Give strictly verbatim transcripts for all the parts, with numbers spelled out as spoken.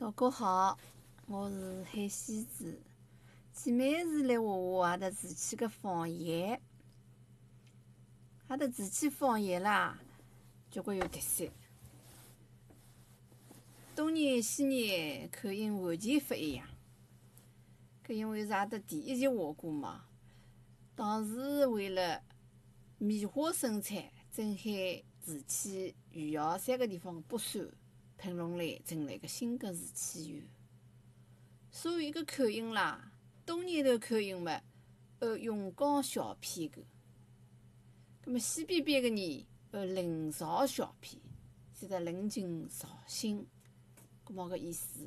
大家好，我是海西子。前面是来画画阿拉市区个方言，阿拉市区方言啦，交关有特色。东人西人口音完全勿一样。搿因为是阿拉第一集画过嘛，当时为了棉花生产，镇海、市区、余姚三个地方剥山腾龙来成立个新个市区县。所以搿口音啦，东人头口音嘛，按永江小片个；葛末西边边个人按临潮小片，现在临近绍兴，搿么个意思。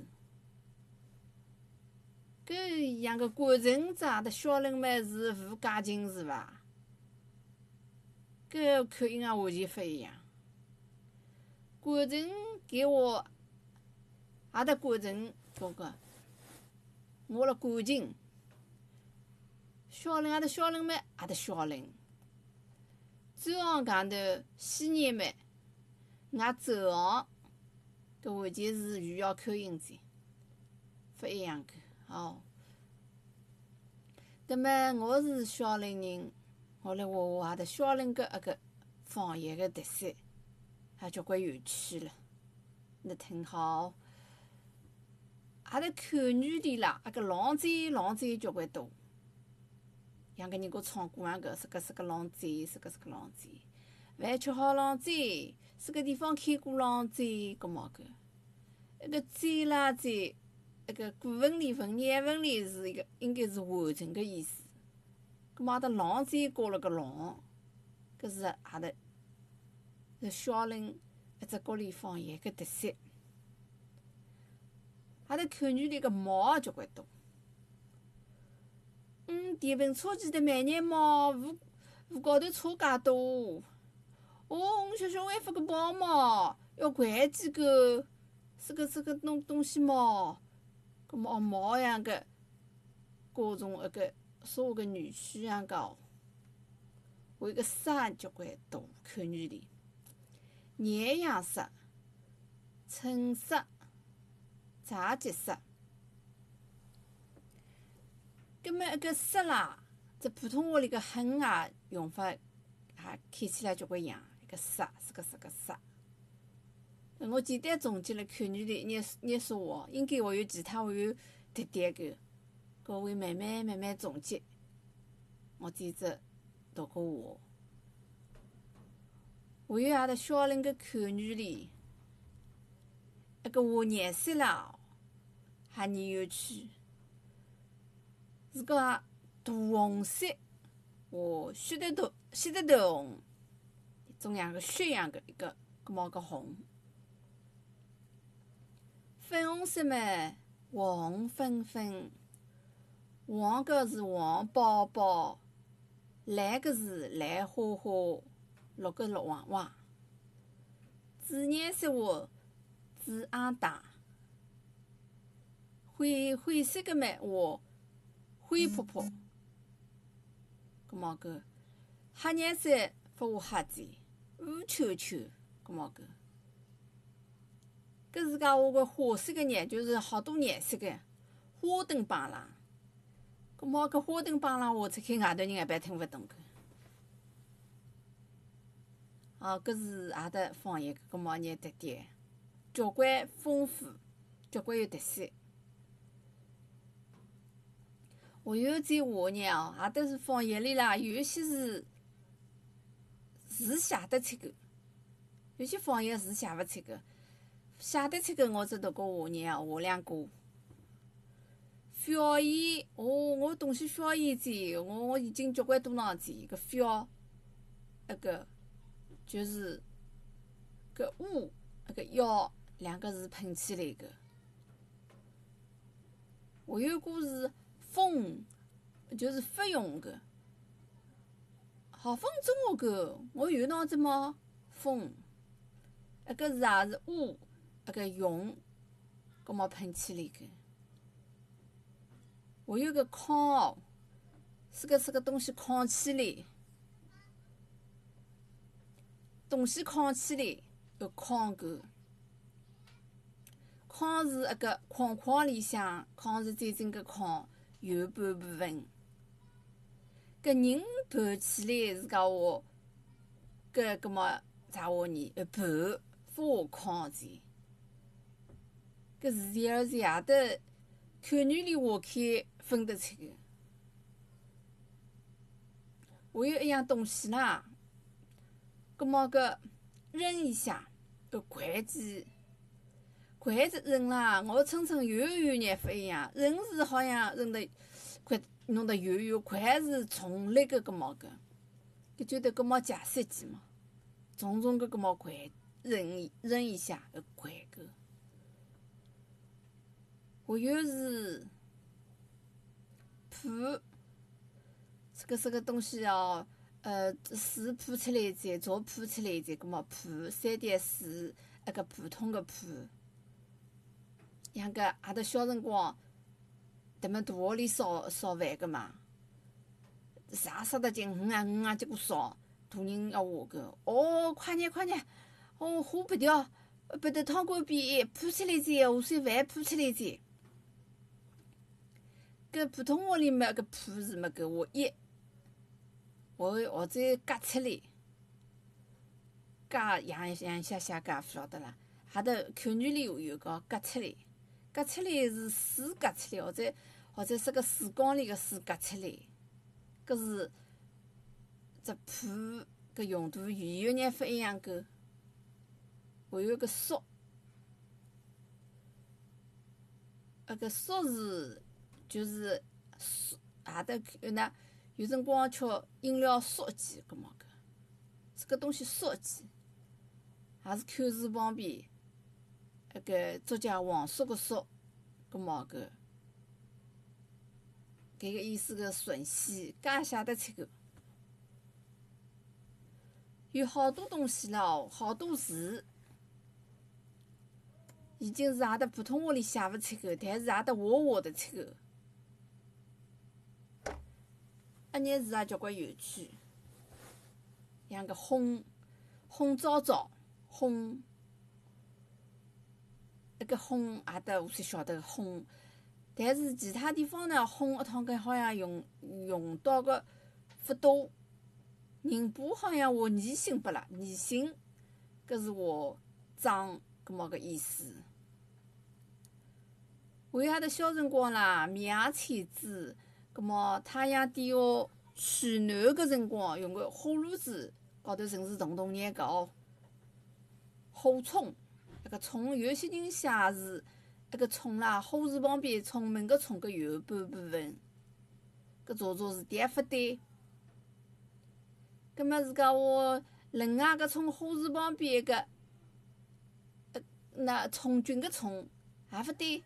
搿一样个管城子阿拉小人嘛是副家境是伐？搿口音也完全勿一样。管城搿话，阿拉管城搿个。我辣感情，小人阿拉小人嘛，阿拉小人。专行讲头西人嘛，外走行，搿完全是余姚口音子，勿一样个哦。葛末我是小人人，我来画画阿拉小人个阿个方言个特色，也交关有趣了。你听好。阿拉口语里啦，阿个浪嘴浪嘴交关多，像个人家唱歌样个，是个是个浪嘴，是个是个浪嘴。饭吃好浪嘴，是个地方开过浪嘴，搿么个，一个嘴啦嘴，一个古文里文言文里是一个应该是完整个意思。搿么阿拉浪嘴加了个浪，搿是阿拉是小人一只国里方言个特色。阿拉口语里个猫也交关多。嗯，电瓶车前头慢眼猫，雾雾高头车介多。哦，我小小玩法个包猫，要掼几个，是个是个东东西猫。搿么猫样个，各种一个说个女婿样个哦。为个沙交关多，口语里。廿阳沙、春沙。茶结沙，葛末一个沙啦，只普通话里个哼啊用法也看起来交关像，一个沙是个是个沙。我简单总结了口语里一眼眼说话，应该还有其他还有特点个，各位慢慢慢慢总结。我接着读个话，还有阿拉小人个口语里。一个画颜色啦，也很有趣。是个大红色，画血得头血得头红，种样个血样个一个，搿么个红。粉红色嘛，黄红粉粉，黄个是黄宝宝，蓝个是蓝花花，绿个绿黄黄。紫颜色画紫昂大，灰灰色个嘛画灰扑扑，搿么个黑颜色勿画黑嘴，乌秋秋，搿么个搿自家画个花色个颜，就是好多颜色个花灯帮浪，搿么搿花灯帮浪画出去，外头人一般听勿懂个。哦，搿是阿拉方言搿么眼特点。交关丰富，交关有特色。还有再话呢哦，阿都是方言里啦，有一些是字写得出个，有些方言字写勿出个，写得出个我只读过话呢哦，画两个。表演哦，我东西表演者，我我已经交关多囊子，搿表那个就是搿乌那个腰。两个字碰起来个，还有个是风，就是发用个。好风中学个，我有脑子吗？风，一个字也是乌，一个用，搿么碰起来个。还有个扛，是个是个东西扛起来，东西扛起来要扛个。 框是一个框框里向，框是最整个框右半部分。搿人盘起来是讲话，搿葛末啥话呢？一盘发框前，搿字体儿是夜得看眼里划开分得出个。还有一样东西啦，葛末搿扔一下，搿筷子，筷子扔啦，我称称圆圆眼勿一样，扔是好像扔得快弄得圆圆，筷是重力个搿毛搿，搿就得搿毛解释机嘛，重重个搿毛筷扔扔一下搿筷搿，还有是盘。这个这个东西哦，呃，水铺出来再，灶铺出来再，葛末盘三点水，一个普通个盘。像搿阿搭小辰光，迭么大学里烧烧饭个嘛，啥杀得进五啊五啊，结果烧，大人要话个，哦，快点快点，哦，火不掉，把这汤锅边铺出来再，下水饭铺出来再。搿普通话里嘛，搿铺是么搿话一。或或者夹出来，夹样样写写夹勿晓得啦。哈头看眼里有个夹出来，夹出来是水夹出来，或者或者是个水缸里个水夹出来。搿是只盘搿用途圆有眼勿一样个。还有个勺，搿个勺是就是哈头看那。有辰光吃饮料烧鸡，搿么搿，这个东西烧鸡，也是口字旁边，那个作家王朔个朔，搿么搿，搿个意思个吮吸，介写得出个。有好多东西咯，好多字，已经是阿搭普通话里写勿出个，但是阿搭画画得出个。一眼字也交关有趣，像个轰轰糟糟，轰，一个轰也得我才晓得轰，但是其他地方呢，轰一趟跟好像用用到个勿多。宁波好像话泥性不啦，泥性，搿是话脏，搿么个意思。为阿搭小辰光啦，面鞋菜子。葛末太阳底下取暖个辰光，用个火炉子高头甚至动动眼个哦，火冲，那个冲，有些人写是那个冲啦，火字旁边冲门个冲个右半部分，搿查查是对勿对？葛末是讲我另外搿冲火字旁边一个，呃，那从军个从也勿对，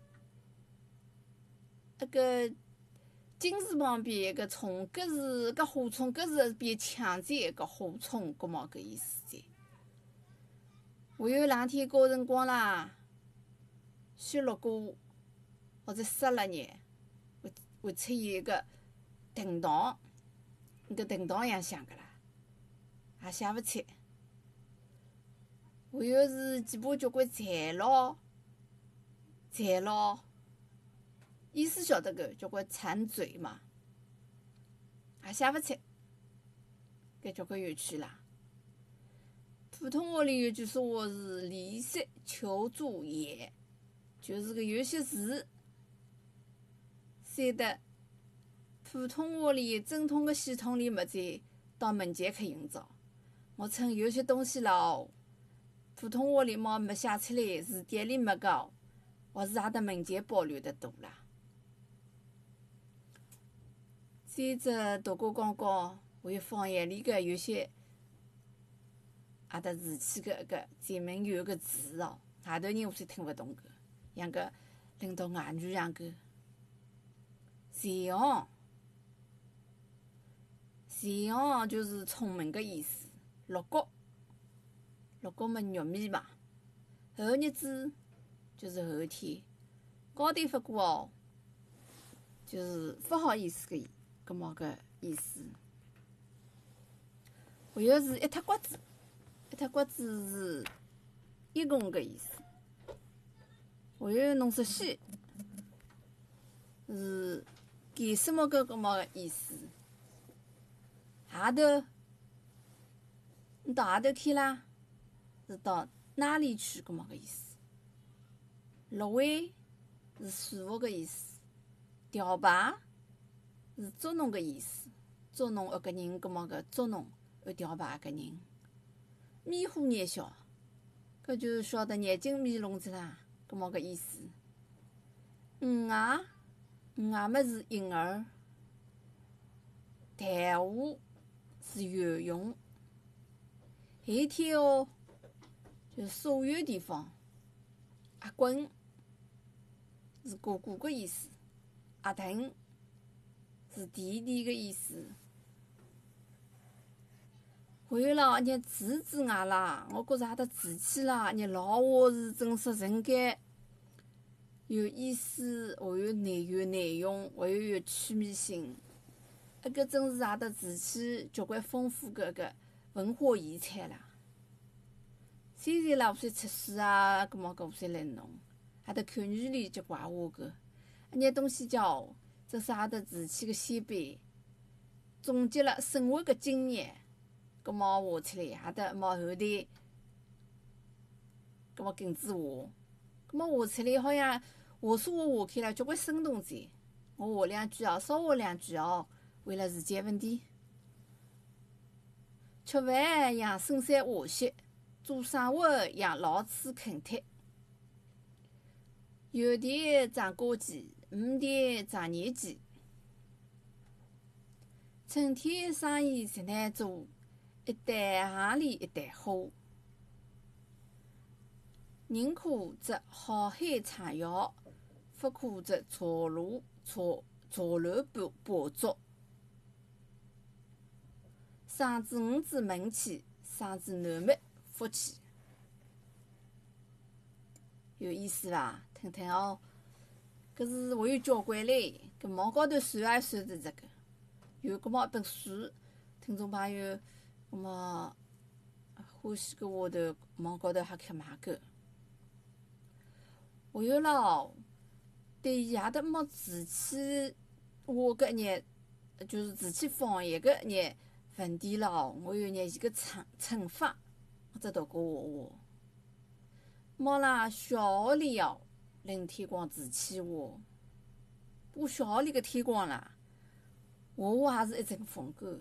那个。金字旁边一个冲，搿是搿火冲，搿是边抢劫一个火冲，搿么搿意思噻。还有两天高辰光啦，雪落过或者湿了眼，会会出现一个叮当，搿叮当样响个啦，也写勿出。还有是几把交关材料，材料。意思晓得个，交关馋嘴嘛，也写勿出，搿交关有趣啦。普通话里有句说话是“离色求助也”，就是个有些字，写得普通话里正统个系统里没在到民间去营造。我称有些东西咯，普通话里嘛没写出来，字典里没个，或是阿搭民间保留得多啦。再者，大哥讲讲，还有方言里个有些阿搭字气个一个专门有个字哦，外头人我是听勿懂个，像个拎到外语样个财行，财行就是聪明个意思。六角，六角么玉米嘛，后日子就是后天，高低发过哦，就是勿好意思个意。搿么个意思，还有是一塌瓜子，一塌瓜子是一共个意思。 还有侬说西是干什么个搿么个意思？下头，你到下头去啦？是到哪里去搿么个意思？落位是舒服个意思，调排是捉弄个意思，捉弄一个人搿么个捉弄而调排一个人。迷糊眼笑，搿就晓得眼睛迷聋子啦，搿么个意思。五外五外么是婴儿，台话是游泳，夏天哦就是所有地方。阿滚是哥哥个意思，阿腾是弟弟个意思。还有啦，日字之外啦，我觉着阿搭字体啦，日老华是正式人间有意思，还有内有内容，还有有趣味性。搿个真是阿搭字体交关丰富个个文化遗产啦。虽然啦，无算出书啊，搿么搿无算来弄，阿搭看语里就怪我个，日东西叫，这是阿搭字体个先辈，总结了生活个经验。搿么画出来，阿搭么后头，搿么根子画，搿么画出来好像画书画画开了，交关生动在。我画两句哦，少画两句哦，为了时间问题。吃饭养生山下息，做生活养老鼠啃铁。有田长家鸡，无田长年鸡。春天生意实难做。一袋行里一袋货，宁可只好海畅游，不可只茶楼茶茶楼拔拔足。生子五子门去，生子男没福气。有意思伐？听听哦，搿是我有交关唻，搿网高头算也算是这个，有搿么一本书，听众朋友。那么欢喜个话头，网高头还可买个。还有咯，对伊也得么字体画个眼，就是字体方言个眼问题咯。我有眼伊个乘乘法，我只读过画画。么啦，小学里哦，零推广字体画，不过小学里个推广啦，画画也是一阵风格。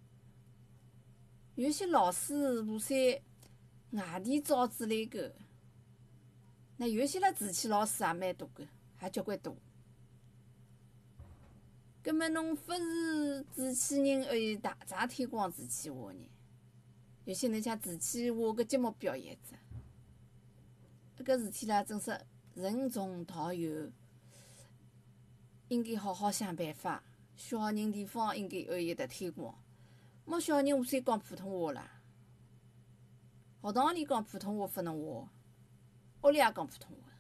有些老师部三外地招子来个，那有些啦字体老师也蛮多个，也交关多。葛末侬勿是字体人，而有大大推广字体画呢？有些侬像字体画个节目表演者，搿个事体啦，真是任重道远，应该好好想办法。小人地方应该要有得推广。么小人无算讲普通话啦，学堂里讲普通话勿能画，屋里也讲普通话。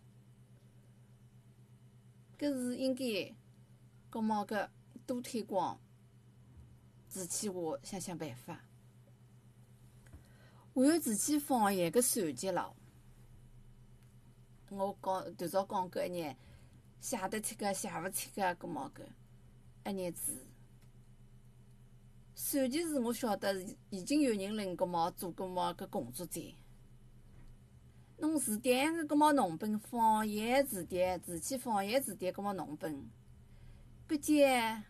搿是应该，搿么搿多推广字体画，想想办法。还有字体方言搿传辑咯，我讲头早讲过一眼，写得出个写勿出个，搿么搿一眼字。传奇是我晓得已经有人辣搿么做搿么搿工作在。侬字典个搿么弄本方言字典、字体方言字典搿么弄本，搿节也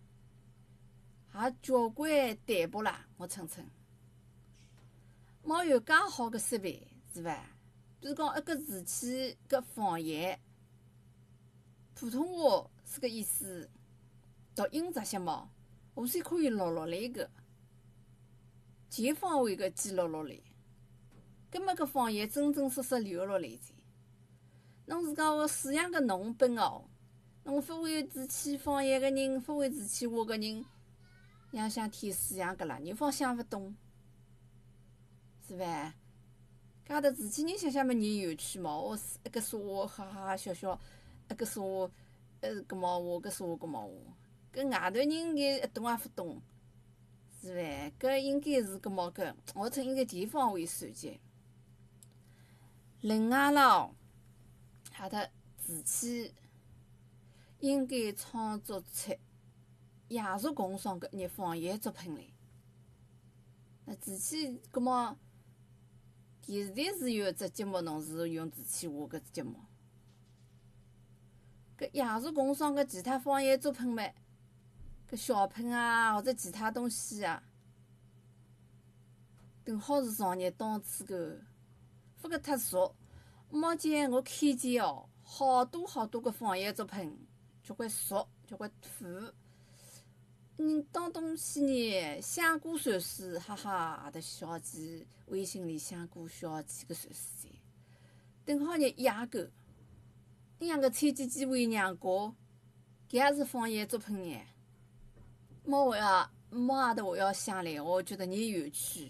交关淡薄啦，我称称。没有介好个设备是伐？比如讲一个字体搿方言，普通话是个意思，读音这些嘛。无算可以录落来个，全方位个记录落来，葛末搿方言真真实实留落来才。侬自家个思想个弄本哦，侬勿会字体方言个人，勿会字体画个人，像像天书一样个啦，人方想勿懂，是伐？搿搭字体人想想么人有趣嘛？我一个说话哈哈哈笑笑，一个说话呃搿么画，搿说话搿么画。搿外头人应该一懂也勿懂，是伐？搿应该是搿么搿，我称应该全方位传接。另外咯，哈搭瓷器应该创作出艺术工商搿眼方言作品来。那瓷器，葛末电视台是有一只节目，侬是用瓷器话搿只节目。搿艺术工商搿其他方言作品嘛，搿小品啊或者其他东西啊，正好是造业当初个，勿搿太俗。目前我看见哦，好多好多个方言作品，交关俗，交关土。人当东西呢，香菇传水，哈哈，也得小记微信里香菇小记个传水噻。正好呢，野狗，你像个蔡姐姐为娘家，搿也是方言作品呢。猫我要猫也得我要想来，我觉得你有趣。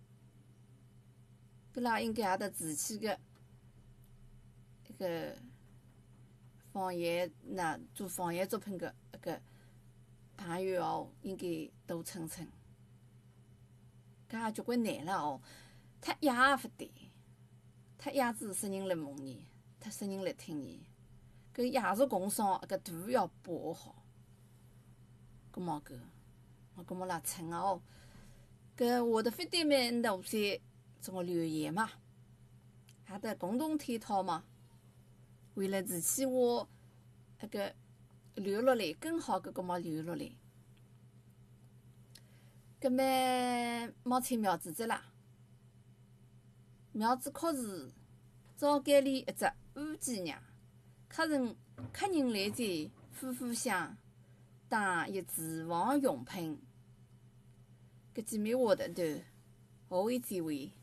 搿拉应该也得自起个一个方言，那做方言作品个一个朋友哦，应该多蹭蹭。搿也交关难了哦，太野也勿对，太野子使人来蒙你，太使人来听你。搿艺术工商搿图要把好。搿么搿，搿么拉蹭个哦。搿我的飞对面那些这个留言嘛，也得共同探讨嘛。为了瓷器话那个留落来，更好搿个么留落来。搿么冒出苗子子啦，苗子考试早间里一只乌鸡娘，客人客人来在夫妇想打一厨房用品。搿几枚话头头，何为几位？